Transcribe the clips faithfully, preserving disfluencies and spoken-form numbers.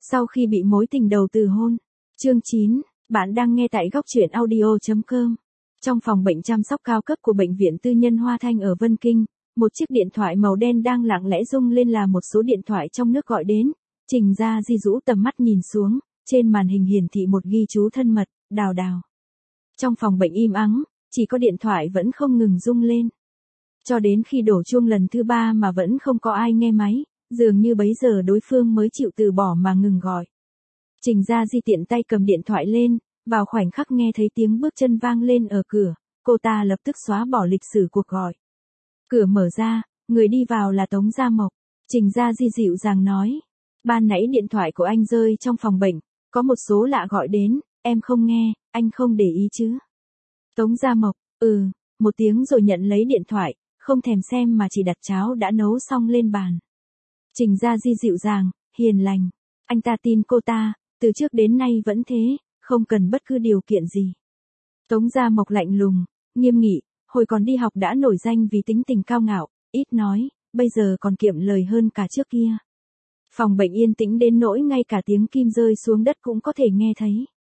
Sau khi bị mối tình đầu từ hôn. Chương chín, bạn đang nghe tại góc truyện audio chấm com. Trong phòng bệnh chăm sóc cao cấp của bệnh viện tư nhân Hoa Thanh ở Vân Kinh, một chiếc điện thoại màu đen đang lặng lẽ rung lên là một số điện thoại trong nước gọi đến. Trình Gia Di rũ tầm mắt nhìn xuống, trên màn hình hiển thị một ghi chú thân mật, Đào Đào. Trong phòng bệnh im ắng, chỉ có điện thoại vẫn không ngừng rung lên. Cho đến khi đổ chuông lần thứ ba mà vẫn không có ai nghe máy, dường như bấy giờ đối phương mới chịu từ bỏ mà ngừng gọi. Trình Gia Di tiện tay cầm điện thoại lên, vào khoảnh khắc nghe thấy tiếng bước chân vang lên ở cửa, cô ta lập tức xóa bỏ lịch sử cuộc gọi. Cửa mở ra, người đi vào là Tống Gia Mộc. Trình Gia Di dịu dàng nói, ban nãy điện thoại của anh rơi trong phòng bệnh, có một số lạ gọi đến, em không nghe, anh không để ý chứ? Tống Gia Mộc, ừ, một tiếng rồi nhận lấy điện thoại, không thèm xem mà chỉ đặt cháo đã nấu xong lên bàn. Trình Gia Di dịu dàng, hiền lành, anh ta tin cô ta, từ trước đến nay vẫn thế, không cần bất cứ điều kiện gì. Tống Gia Mộc lạnh lùng, nghiêm nghị, hồi còn đi học đã nổi danh vì tính tình cao ngạo, ít nói, bây giờ còn kiệm lời hơn cả trước kia. Phòng bệnh yên tĩnh đến nỗi ngay cả tiếng kim rơi xuống đất cũng có thể nghe thấy.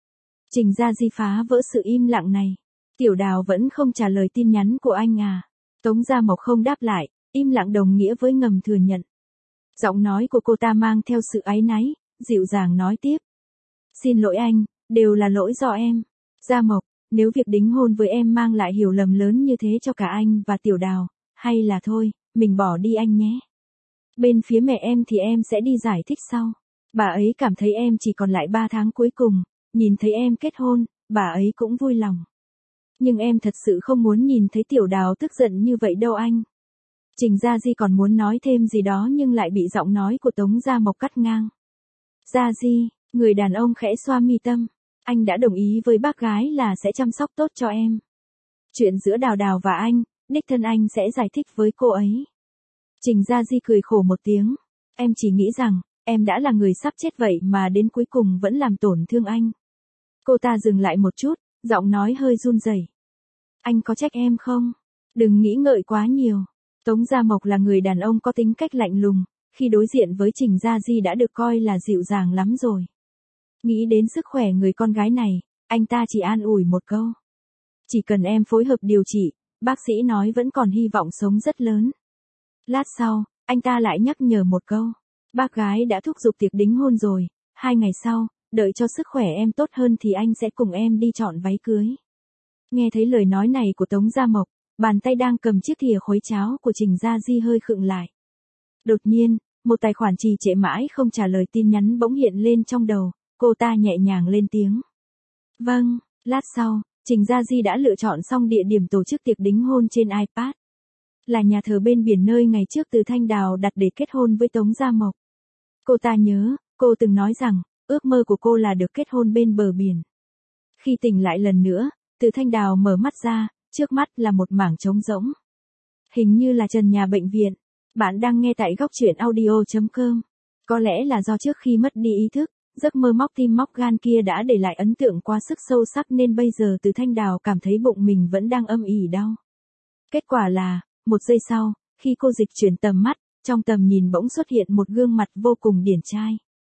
Trình Gia Di phá vỡ sự im lặng này. Tiểu Đào vẫn không trả lời tin nhắn của anh à? Tống Gia Mộc không đáp lại, im lặng đồng nghĩa với ngầm thừa nhận. Giọng nói của cô ta mang theo sự áy náy, dịu dàng nói tiếp. Xin lỗi anh, đều là lỗi do em. Gia Mộc, nếu việc đính hôn với em mang lại hiểu lầm lớn như thế cho cả anh và Tiểu Đào, hay là thôi, mình bỏ đi anh nhé. Bên phía mẹ em thì em sẽ đi giải thích sau. Bà ấy cảm thấy em chỉ còn lại ba tháng cuối cùng, nhìn thấy em kết hôn, bà ấy cũng vui lòng. Nhưng em thật sự không muốn nhìn thấy Tiểu Đào tức giận như vậy đâu anh. Trình Gia Di còn muốn nói thêm gì đó nhưng lại bị giọng nói của Tống Gia Mộc cắt ngang. Gia Di, người đàn ông khẽ xoa mi tâm, anh đã đồng ý với bác gái là sẽ chăm sóc tốt cho em. Chuyện giữa Đào Đào và anh, đích thân anh sẽ giải thích với cô ấy. Trình Gia Di cười khổ một tiếng, em chỉ nghĩ rằng, em đã là người sắp chết vậy mà đến cuối cùng vẫn làm tổn thương anh. Cô ta dừng lại một chút, giọng nói hơi run rẩy. Anh có trách em không? Đừng nghĩ ngợi quá nhiều. Tống Gia Mộc là người đàn ông có tính cách lạnh lùng, khi đối diện với Trình Gia Di đã được coi là dịu dàng lắm rồi. Nghĩ đến sức khỏe người con gái này, anh ta chỉ an ủi một câu. Chỉ cần em phối hợp điều trị, bác sĩ nói vẫn còn hy vọng sống rất lớn. Lát sau, anh ta lại nhắc nhở một câu. Bác gái đã thúc giục tiệc đính hôn rồi, hai ngày sau, đợi cho sức khỏe em tốt hơn thì anh sẽ cùng em đi chọn váy cưới. Nghe thấy lời nói này của Tống Gia Mộc, bàn tay đang cầm chiếc thìa khuấy cháo của Trình Gia Di hơi khựng lại. Đột nhiên, một tài khoản trì trệ mãi không trả lời tin nhắn bỗng hiện lên trong đầu, cô ta nhẹ nhàng lên tiếng. Vâng, lát sau, Trình Gia Di đã lựa chọn xong địa điểm tổ chức tiệc đính hôn trên iPad. Là nhà thờ bên biển nơi ngày trước Từ Thanh Đào đặt để kết hôn với Tống Gia Mộc. Cô ta nhớ, cô từng nói rằng, ước mơ của cô là được kết hôn bên bờ biển. Khi tỉnh lại lần nữa, Từ Thanh Đào mở mắt ra, trước mắt là một mảng trống rỗng. Hình như là trần nhà bệnh viện. Bạn đang nghe tại góc truyện audio chấm com. Có lẽ là do trước khi mất đi ý thức, giấc mơ móc tim móc gan kia đã để lại ấn tượng quá sức sâu sắc nên bây giờ Từ Thanh Đào cảm thấy bụng mình vẫn đang âm ỉ đau. Kết quả là, một giây sau, khi cô dịch chuyển tầm mắt, trong tầm nhìn bỗng xuất hiện một gương mặt vô cùng điển trai.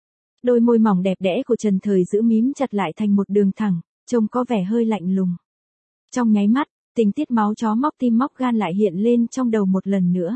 Đôi môi mỏng đẹp đẽ của Trần Thời giữ mím chặt lại thành một đường thẳng, trông có vẻ hơi lạnh lùng. Trong nháy mắt, tình tiết máu chó móc tim móc gan lại hiện lên trong đầu một lần nữa.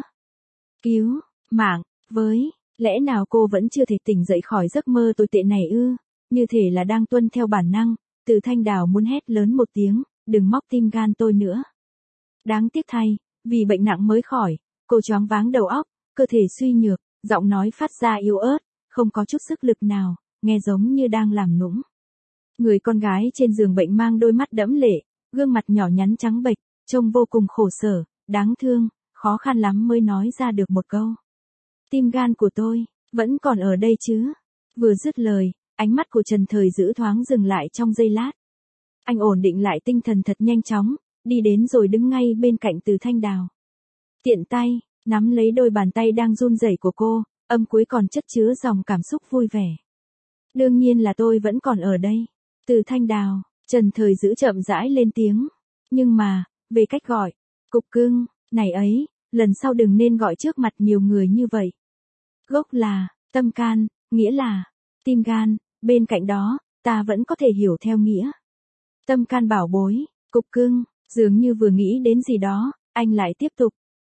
Cứu, mạng, với, lẽ nào cô vẫn chưa thể tỉnh dậy khỏi giấc mơ tồi tệ này ư? Như thể là đang tuân theo bản năng, Từ Thanh Đào muốn hét lớn một tiếng, đừng móc tim gan tôi nữa. Đáng tiếc thay, vì bệnh nặng mới khỏi, cô choáng váng đầu óc, cơ thể suy nhược, giọng nói phát ra yếu ớt, không có chút sức lực nào, nghe giống như đang làm nũng. Người con gái trên giường bệnh mang đôi mắt đẫm lệ, gương mặt nhỏ nhắn trắng bệch, trông vô cùng khổ sở, đáng thương, khó khăn lắm mới nói ra được một câu. Tim gan của tôi, vẫn còn ở đây chứ? Vừa dứt lời, ánh mắt của Trần Thời giữ thoáng dừng lại trong giây lát. Anh ổn định lại tinh thần thật nhanh chóng, đi đến rồi đứng ngay bên cạnh Từ Thanh Đào. Tiện tay, nắm lấy đôi bàn tay đang run rẩy của cô, âm cuối còn chất chứa dòng cảm xúc vui vẻ. Đương nhiên là tôi vẫn còn ở đây. Từ Thanh Đào, Trần Thời giữ chậm rãi lên tiếng. Nhưng mà, về cách gọi, cục cưng, này ấy, lần sau đừng nên gọi trước mặt nhiều người như vậy. Gốc là, tâm can, nghĩa là, tim gan, bên cạnh đó, ta vẫn có thể hiểu theo nghĩa. Tâm can bảo bối, cục cưng, dường như vừa nghĩ đến gì đó, anh lại tiếp tục.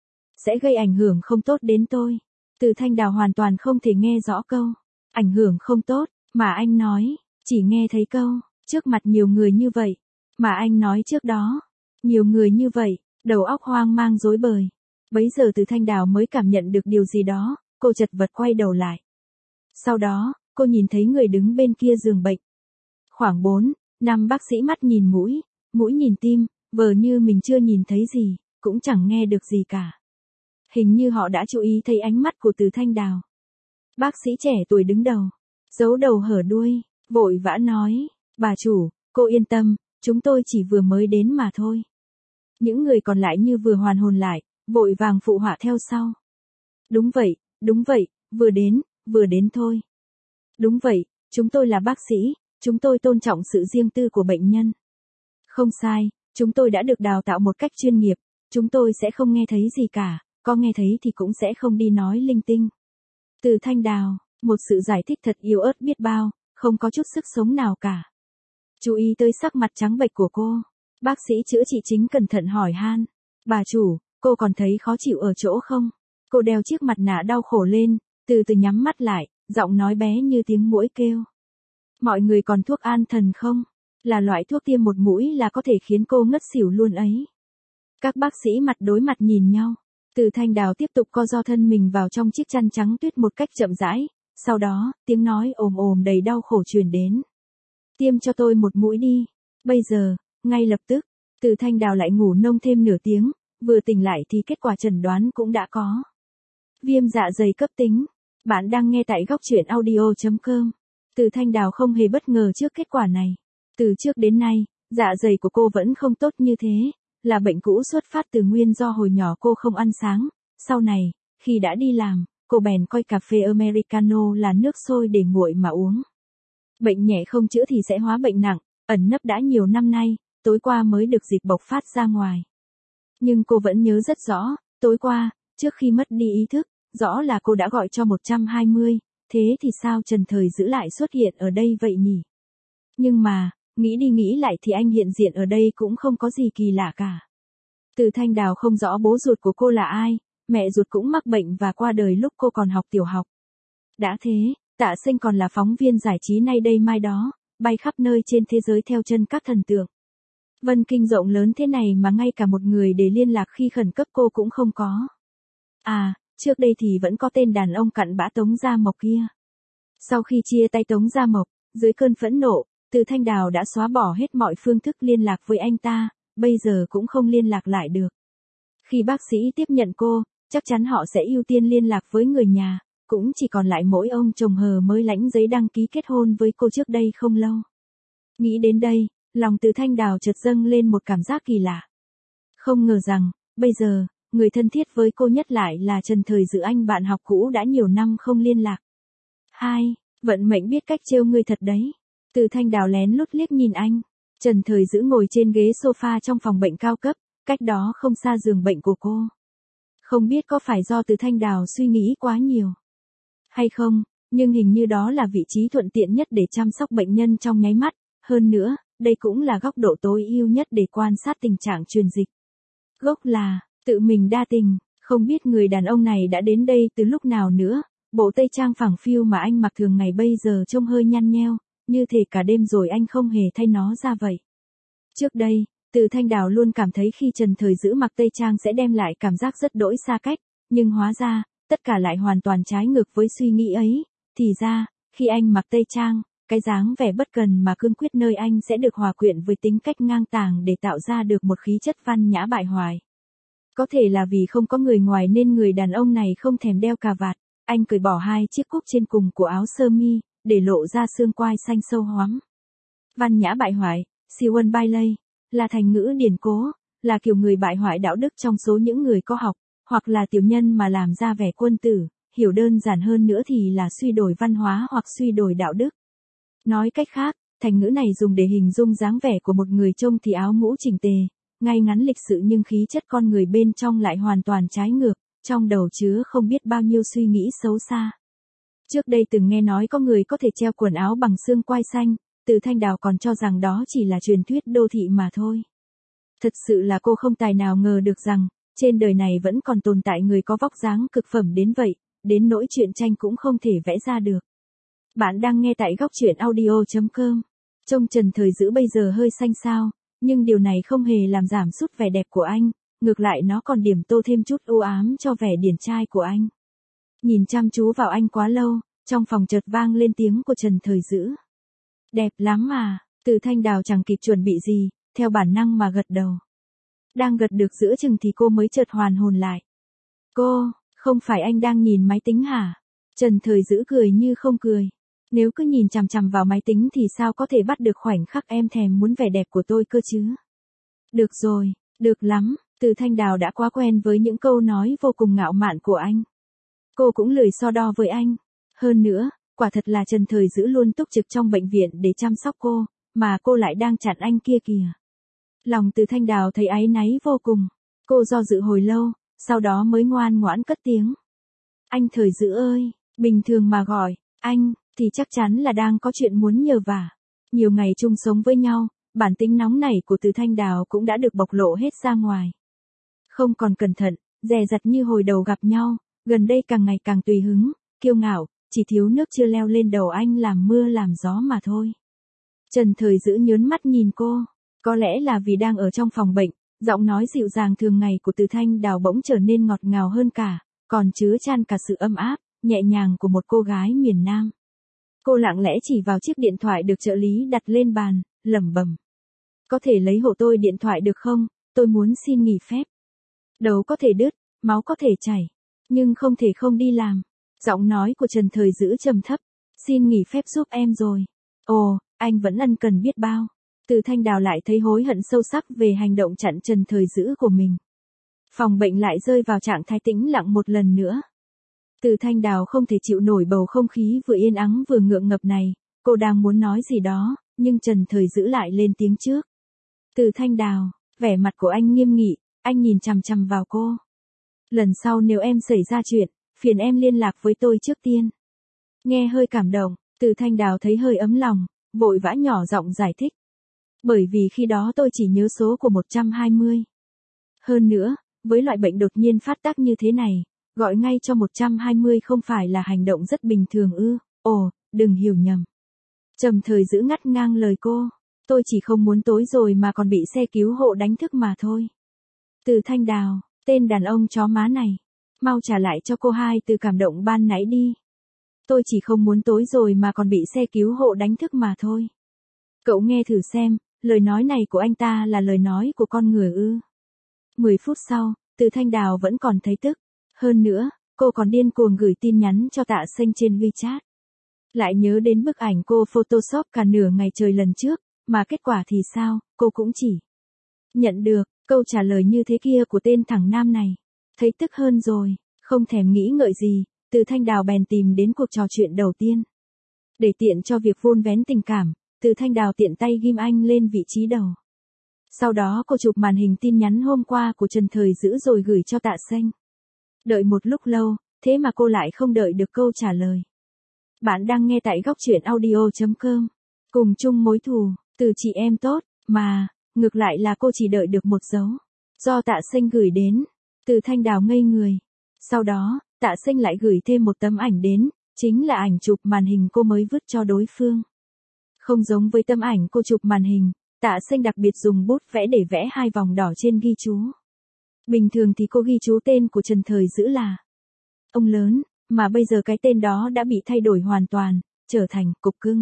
Sẽ gây ảnh hưởng không tốt đến tôi. Từ Thanh Đào hoàn toàn không thể nghe rõ câu. Ảnh hưởng không tốt, mà anh nói, chỉ nghe thấy câu, trước mặt nhiều người như vậy. Mà anh nói trước đó, nhiều người như vậy, đầu óc hoang mang rối bời. Bấy giờ Từ Thanh Đào mới cảm nhận được điều gì đó, cô chật vật quay đầu lại. Sau đó, cô nhìn thấy người đứng bên kia giường bệnh. Khoảng bốn, năm bác sĩ mắt nhìn mũi, mũi nhìn tim, vờ như mình chưa nhìn thấy gì, cũng chẳng nghe được gì cả. Hình như họ đã chú ý thấy ánh mắt của Từ Thanh Đào. Bác sĩ trẻ tuổi đứng đầu, giấu đầu hở đuôi, vội vã nói, bà chủ, cô yên tâm, chúng tôi chỉ vừa mới đến mà thôi. Những người còn lại như vừa hoàn hồn lại, vội vàng phụ họa theo sau. Đúng vậy, đúng vậy, vừa đến, vừa đến thôi. Đúng vậy, chúng tôi là bác sĩ, chúng tôi tôn trọng sự riêng tư của bệnh nhân. Không sai, chúng tôi đã được đào tạo một cách chuyên nghiệp, chúng tôi sẽ không nghe thấy gì cả, có nghe thấy thì cũng sẽ không đi nói linh tinh. Từ Thanh Đào, một sự giải thích thật yếu ớt biết bao, không có chút sức sống nào cả. Chú ý tới sắc mặt trắng bệch của cô, bác sĩ chữa trị chính cẩn thận hỏi han. Bà chủ, cô còn thấy khó chịu ở chỗ không? Cô đeo chiếc mặt nạ đau khổ lên, từ từ nhắm mắt lại, giọng nói bé như tiếng muỗi kêu. Mọi người còn thuốc an thần không? Là loại thuốc tiêm một mũi là có thể khiến cô ngất xỉu luôn ấy. Các bác sĩ mặt đối mặt nhìn nhau. Từ Thanh Đào tiếp tục co ro thân mình vào trong chiếc chăn trắng tuyết một cách chậm rãi. Sau đó, tiếng nói ồm ồm đầy đau khổ truyền đến. Tiêm cho tôi một mũi đi. Bây giờ, ngay lập tức. Từ Thanh Đào lại ngủ nông thêm nửa tiếng. Vừa tỉnh lại thì kết quả chẩn đoán cũng đã có. Viêm dạ dày cấp tính. Bạn đang nghe tại góc truyện audio chấm com. Từ Thanh Đào không hề bất ngờ trước kết quả này. Từ trước đến nay, dạ dày của cô vẫn không tốt như thế, là bệnh cũ xuất phát từ nguyên do hồi nhỏ cô không ăn sáng. Sau này, khi đã đi làm, cô bèn coi cà phê Americano là nước sôi để nguội mà uống. Bệnh nhẹ không chữa thì sẽ hóa bệnh nặng, ẩn nấp đã nhiều năm nay, tối qua mới được dịp bộc phát ra ngoài. Nhưng cô vẫn nhớ rất rõ, tối qua, trước khi mất đi ý thức, rõ là cô đã gọi cho một trăm hai mươi, thế thì sao Trần Thời Dữ lại xuất hiện ở đây vậy nhỉ? Nhưng mà, nghĩ đi nghĩ lại thì anh hiện diện ở đây cũng không có gì kỳ lạ cả. Từ Thanh Đào không rõ bố ruột của cô là ai, mẹ ruột cũng mắc bệnh và qua đời lúc cô còn học tiểu học. Đã thế, Tạ Sinh còn là phóng viên giải trí nay đây mai đó, bay khắp nơi trên thế giới theo chân các thần tượng. Vân Kinh rộng lớn thế này mà ngay cả một người để liên lạc khi khẩn cấp cô cũng không có. À, trước đây thì vẫn có tên đàn ông cặn bã Tống Gia Mộc kia. Sau khi chia tay Tống Gia Mộc, dưới cơn phẫn nộ, Từ Thanh Đào đã xóa bỏ hết mọi phương thức liên lạc với anh ta, bây giờ cũng không liên lạc lại được. Khi bác sĩ tiếp nhận cô, chắc chắn họ sẽ ưu tiên liên lạc với người nhà, cũng chỉ còn lại mỗi ông chồng hờ mới lãnh giấy đăng ký kết hôn với cô trước đây không lâu. Nghĩ đến đây, lòng Từ Thanh Đào chợt dâng lên một cảm giác kỳ lạ. Không ngờ rằng, bây giờ, người thân thiết với cô nhất lại là Trần Thời Dữ, anh bạn học cũ đã nhiều năm không liên lạc. Hai, vận mệnh biết cách trêu ngươi thật đấy. Từ Thanh Đào lén lút liếc nhìn anh. Trần Thời Dữ ngồi trên ghế sofa trong phòng bệnh cao cấp, cách đó không xa giường bệnh của cô. Không biết có phải do Từ Thanh Đào suy nghĩ quá nhiều hay không, nhưng hình như đó là vị trí thuận tiện nhất để chăm sóc bệnh nhân trong nháy mắt. Hơn nữa, đây cũng là góc độ tối ưu nhất để quan sát tình trạng truyền dịch. Gốc là, tự mình đa tình, không biết người đàn ông này đã đến đây từ lúc nào nữa. Bộ tây trang phẳng phiu mà anh mặc thường ngày bây giờ trông hơi nhăn nheo, như thể cả đêm rồi anh không hề thay nó ra vậy. Trước đây, Từ Thanh Đào luôn cảm thấy khi Trần Thời Dữ mặc tây trang sẽ đem lại cảm giác rất đỗi xa cách, nhưng hóa ra, tất cả lại hoàn toàn trái ngược với suy nghĩ ấy. Thì ra, khi anh mặc tây trang, cái dáng vẻ bất cần mà cương quyết nơi anh sẽ được hòa quyện với tính cách ngang tàng để tạo ra được một khí chất văn nhã bại hoại. Có thể là vì không có người ngoài nên người đàn ông này không thèm đeo cà vạt, anh cởi bỏ hai chiếc cúc trên cùng của áo sơ mi, để lộ ra xương quai xanh sâu hoắm. Văn nhã bại hoại, siêu bai lây, là thành ngữ điển cố, là kiểu người bại hoại đạo đức trong số những người có học, hoặc là tiểu nhân mà làm ra vẻ quân tử, hiểu đơn giản hơn nữa thì là suy đồi văn hóa hoặc suy đồi đạo đức. Nói cách khác, thành ngữ này dùng để hình dung dáng vẻ của một người trông thì áo mũ chỉnh tề, ngay ngắn lịch sự nhưng khí chất con người bên trong lại hoàn toàn trái ngược, trong đầu chứa không biết bao nhiêu suy nghĩ xấu xa. Trước đây từng nghe nói có người có thể treo quần áo bằng xương quai xanh, Từ Thanh Đào còn cho rằng đó chỉ là truyền thuyết đô thị mà thôi. Thật sự là cô không tài nào ngờ được rằng, trên đời này vẫn còn tồn tại người có vóc dáng cực phẩm đến vậy, đến nỗi truyện tranh cũng không thể vẽ ra được. Bạn đang nghe tại góc truyện audio chấm com. Trông Trần Thời Dữ bây giờ hơi xanh xao, nhưng điều này không hề làm giảm sút vẻ đẹp của anh, ngược lại nó còn điểm tô thêm chút u ám cho vẻ điển trai của anh. Nhìn chăm chú vào anh quá lâu, trong phòng chợt vang lên tiếng của Trần Thời Dữ. Đẹp lắm mà, Từ Thanh Đào chẳng kịp chuẩn bị gì, theo bản năng mà gật đầu. Đang gật được giữa chừng thì cô mới chợt hoàn hồn lại. Cô, không phải anh đang nhìn máy tính hả? Trần Thời Dữ cười như không cười. Nếu cứ nhìn chằm chằm vào máy tính thì sao có thể bắt được khoảnh khắc em thèm muốn vẻ đẹp của tôi cơ chứ? Được rồi, được lắm, Từ Thanh Đào đã quá quen với những câu nói vô cùng ngạo mạn của anh. Cô cũng lười so đo với anh. Hơn nữa, quả thật là Trần Thời Dữ luôn túc trực trong bệnh viện để chăm sóc cô, mà cô lại đang chặn anh kia kìa. Lòng Từ Thanh Đào thấy áy náy vô cùng. Cô do dự hồi lâu, sau đó mới ngoan ngoãn cất tiếng. Anh Thời Dữ ơi, bình thường mà gọi, anh, thì chắc chắn là đang có chuyện muốn nhờ vả. Nhiều ngày chung sống với nhau, bản tính nóng nảy của Từ Thanh Đào cũng đã được bộc lộ hết ra ngoài. Không còn cẩn thận, dè dặt như hồi đầu gặp nhau, gần đây càng ngày càng tùy hứng, kiêu ngạo, chỉ thiếu nước chưa leo lên đầu anh làm mưa làm gió mà thôi. Trần Thời Dữ nhớn mắt nhìn cô, có lẽ là vì đang ở trong phòng bệnh, giọng nói dịu dàng thường ngày của Từ Thanh Đào bỗng trở nên ngọt ngào hơn cả, còn chứa chan cả sự ấm áp, nhẹ nhàng của một cô gái miền Nam. Cô lặng lẽ chỉ vào chiếc điện thoại được trợ lý đặt lên bàn, lẩm bẩm. Có thể lấy hộ tôi điện thoại được không, tôi muốn xin nghỉ phép. Đầu có thể đứt, máu có thể chảy, nhưng không thể không đi làm. Giọng nói của Trần Thời Dữ trầm thấp, xin nghỉ phép giúp em rồi. Ồ, anh vẫn ân cần biết bao. Từ Thanh Đào lại thấy hối hận sâu sắc về hành động chặn Trần Thời Dữ của mình. Phòng bệnh lại rơi vào trạng thái tĩnh lặng một lần nữa. Từ Thanh Đào không thể chịu nổi bầu không khí vừa yên ắng vừa ngượng ngập này, cô đang muốn nói gì đó, nhưng Trần Thời Dữ lại lên tiếng trước. Từ Thanh Đào, vẻ mặt của anh nghiêm nghị, anh nhìn chằm chằm vào cô. Lần sau nếu em xảy ra chuyện, phiền em liên lạc với tôi trước tiên. Nghe hơi cảm động, Từ Thanh Đào thấy hơi ấm lòng, vội vã nhỏ giọng giải thích. Bởi vì khi đó tôi chỉ nhớ số của một trăm hai mươi. Hơn nữa, với loại bệnh đột nhiên phát tác như thế này, gọi ngay cho một trăm hai mươi không phải là hành động rất bình thường ư? Ồ, đừng hiểu nhầm. Trầm Thời Dữ ngắt ngang lời cô. Tôi chỉ không muốn tối rồi mà còn bị xe cứu hộ đánh thức mà thôi. Từ Thanh Đào, tên đàn ông chó má này. Mau trả lại cho cô hai từ cảm động ban nãy đi. Tôi chỉ không muốn tối rồi mà còn bị xe cứu hộ đánh thức mà thôi. Cậu nghe thử xem, lời nói này của anh ta là lời nói của con người ư? Mười phút sau, Từ Thanh Đào vẫn còn thấy tức. Hơn nữa, cô còn điên cuồng gửi tin nhắn cho Tạ Xanh trên WeChat. Lại nhớ đến bức ảnh cô Photoshop cả nửa ngày trời lần trước, mà kết quả thì sao, cô cũng chỉ nhận được câu trả lời như thế kia của tên thằng nam này. Thấy tức hơn rồi, không thèm nghĩ ngợi gì, Từ Thanh Đào bèn tìm đến cuộc trò chuyện đầu tiên. Để tiện cho việc vun vén tình cảm, Từ Thanh Đào tiện tay ghim anh lên vị trí đầu. Sau đó cô chụp màn hình tin nhắn hôm qua của Trần Thời Dữ rồi gửi cho Tạ Xanh. Đợi một lúc lâu, thế mà cô lại không đợi được câu trả lời. Bạn đang nghe tại góc truyện audio chấm com. Cùng chung mối thù, từ chị em tốt, mà, ngược lại là cô chỉ đợi được một dấu. Do Tạ Xanh gửi đến, Từ Thanh Đào ngây người. Sau đó, Tạ Xanh lại gửi thêm một tấm ảnh đến, chính là ảnh chụp màn hình cô mới vứt cho đối phương. Không giống với tấm ảnh cô chụp màn hình, Tạ Xanh đặc biệt dùng bút vẽ để vẽ hai vòng đỏ trên ghi chú. Bình thường thì cô ghi chú tên của Trần Thời Dữ là ông lớn, mà bây giờ cái tên đó đã bị thay đổi hoàn toàn, trở thành Cục Cưng.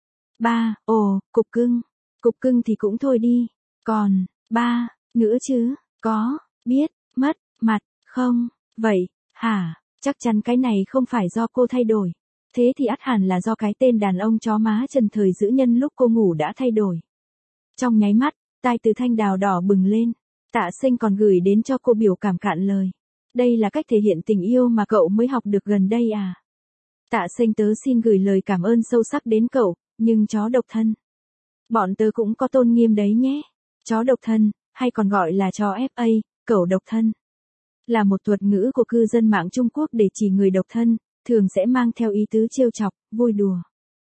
Ba, ồ, Cục Cưng. Cục Cưng thì cũng thôi đi. Còn, ba, nữa chứ, có, biết, mất, mặt, không, vậy, hả, chắc chắn cái này không phải do cô thay đổi. Thế thì ắt hẳn là do cái tên đàn ông chó má Trần Thời Dữ nhân lúc cô ngủ đã thay đổi. Trong nháy mắt, tai Từ Thanh Đào đỏ bừng lên. Tạ Xanh còn gửi đến cho cô biểu cảm cạn lời. Đây là cách thể hiện tình yêu mà cậu mới học được gần đây à? Tạ Xanh tớ xin gửi lời cảm ơn sâu sắc đến cậu, nhưng chó độc thân. Bọn tớ cũng có tôn nghiêm đấy nhé. Chó độc thân, hay còn gọi là chó ép a, cẩu độc thân. Là một thuật ngữ của cư dân mạng Trung Quốc để chỉ người độc thân, thường sẽ mang theo ý tứ trêu chọc, vui đùa.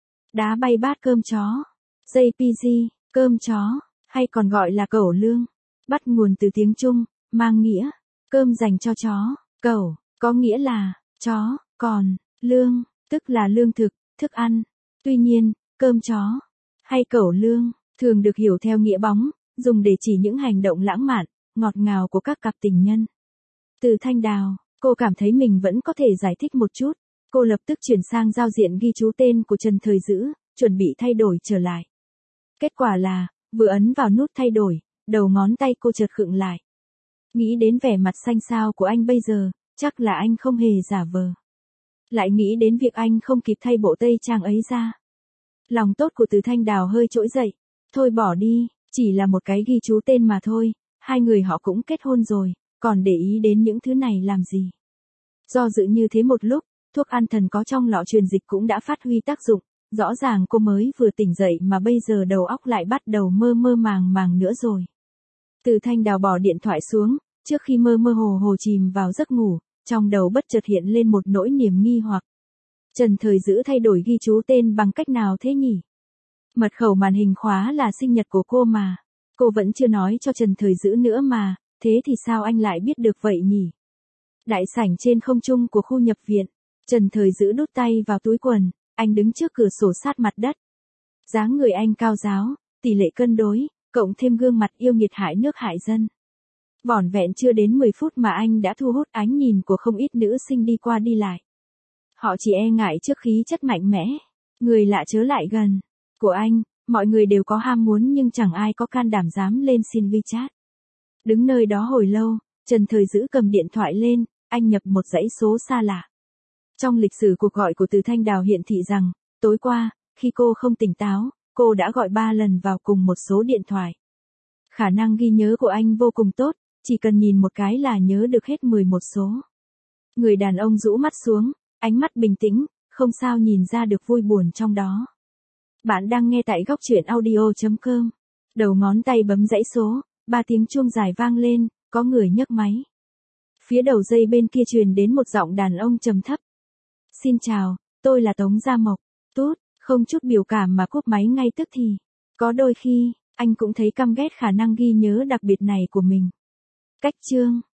Đá bay bát cơm chó. gi pê giê, cơm chó, hay còn gọi là cẩu lương, bắt nguồn từ tiếng Trung, mang nghĩa, cơm dành cho chó, cẩu, có nghĩa là, chó, còn, lương, tức là lương thực, thức ăn. Tuy nhiên, cơm chó, hay cẩu lương, thường được hiểu theo nghĩa bóng, dùng để chỉ những hành động lãng mạn, ngọt ngào của các cặp tình nhân. Từ Thanh Đào, cô cảm thấy mình vẫn có thể giải thích một chút. Cô lập tức chuyển sang giao diện ghi chú tên của Trần Thời Dữ, chuẩn bị thay đổi trở lại. Kết quả là, vừa ấn vào nút thay đổi, đầu ngón tay cô chợt khựng lại. Nghĩ đến vẻ mặt xanh xao của anh bây giờ, chắc là anh không hề giả vờ. Lại nghĩ đến việc anh không kịp thay bộ tây trang ấy ra. Lòng tốt của Từ Thanh Đào hơi trỗi dậy. Thôi bỏ đi, chỉ là một cái ghi chú tên mà thôi, hai người họ cũng kết hôn rồi, còn để ý đến những thứ này làm gì. Do dự như thế một lúc, thuốc an thần có trong lọ truyền dịch cũng đã phát huy tác dụng, rõ ràng cô mới vừa tỉnh dậy mà bây giờ đầu óc lại bắt đầu mơ mơ màng màng nữa rồi. Từ Thanh Đào bỏ điện thoại xuống, trước khi mơ mơ hồ hồ chìm vào giấc ngủ, trong đầu bất chợt hiện lên một nỗi niềm nghi hoặc. Trần Thời Dữ thay đổi ghi chú tên bằng cách nào thế nhỉ? Mật khẩu màn hình khóa là sinh nhật của cô mà. Cô vẫn chưa nói cho Trần Thời Dữ nữa mà, thế thì sao anh lại biết được vậy nhỉ? Đại sảnh trên không trung của khu nhập viện, Trần Thời Dữ đút tay vào túi quần, anh đứng trước cửa sổ sát mặt đất. Dáng người anh cao ráo, tỷ lệ cân đối, cộng thêm gương mặt yêu nghiệt hại nước hại dân. Vỏn vẹn chưa đến mười phút mà anh đã thu hút ánh nhìn của không ít nữ sinh đi qua đi lại. Họ chỉ e ngại trước khí chất mạnh mẽ, người lạ chớ lại gần của anh, mọi người đều có ham muốn nhưng chẳng ai có can đảm dám lên xin WeChat. Đứng nơi đó hồi lâu, Trần Thời Dữ cầm điện thoại lên, anh nhập một dãy số xa lạ. Trong lịch sử cuộc gọi của Từ Thanh Đào hiển thị rằng, tối qua, khi cô không tỉnh táo, cô đã gọi ba lần vào cùng một số điện thoại. Khả năng ghi nhớ của anh vô cùng tốt, chỉ cần nhìn một cái là nhớ được hết mười một số. Người đàn ông rũ mắt xuống, ánh mắt bình tĩnh, không sao nhìn ra được vui buồn trong đó. Bạn đang nghe tại góc truyện audio chấm com. Đầu ngón tay bấm dãy số, ba tiếng chuông dài vang lên, có người nhấc máy. Phía đầu dây bên kia truyền đến một giọng đàn ông trầm thấp. Xin chào, tôi là Tống Gia Mộc. Tút, không chút biểu cảm mà cúp máy ngay tức thì. Có đôi khi, anh cũng thấy căm ghét khả năng ghi nhớ đặc biệt này của mình. Cách chương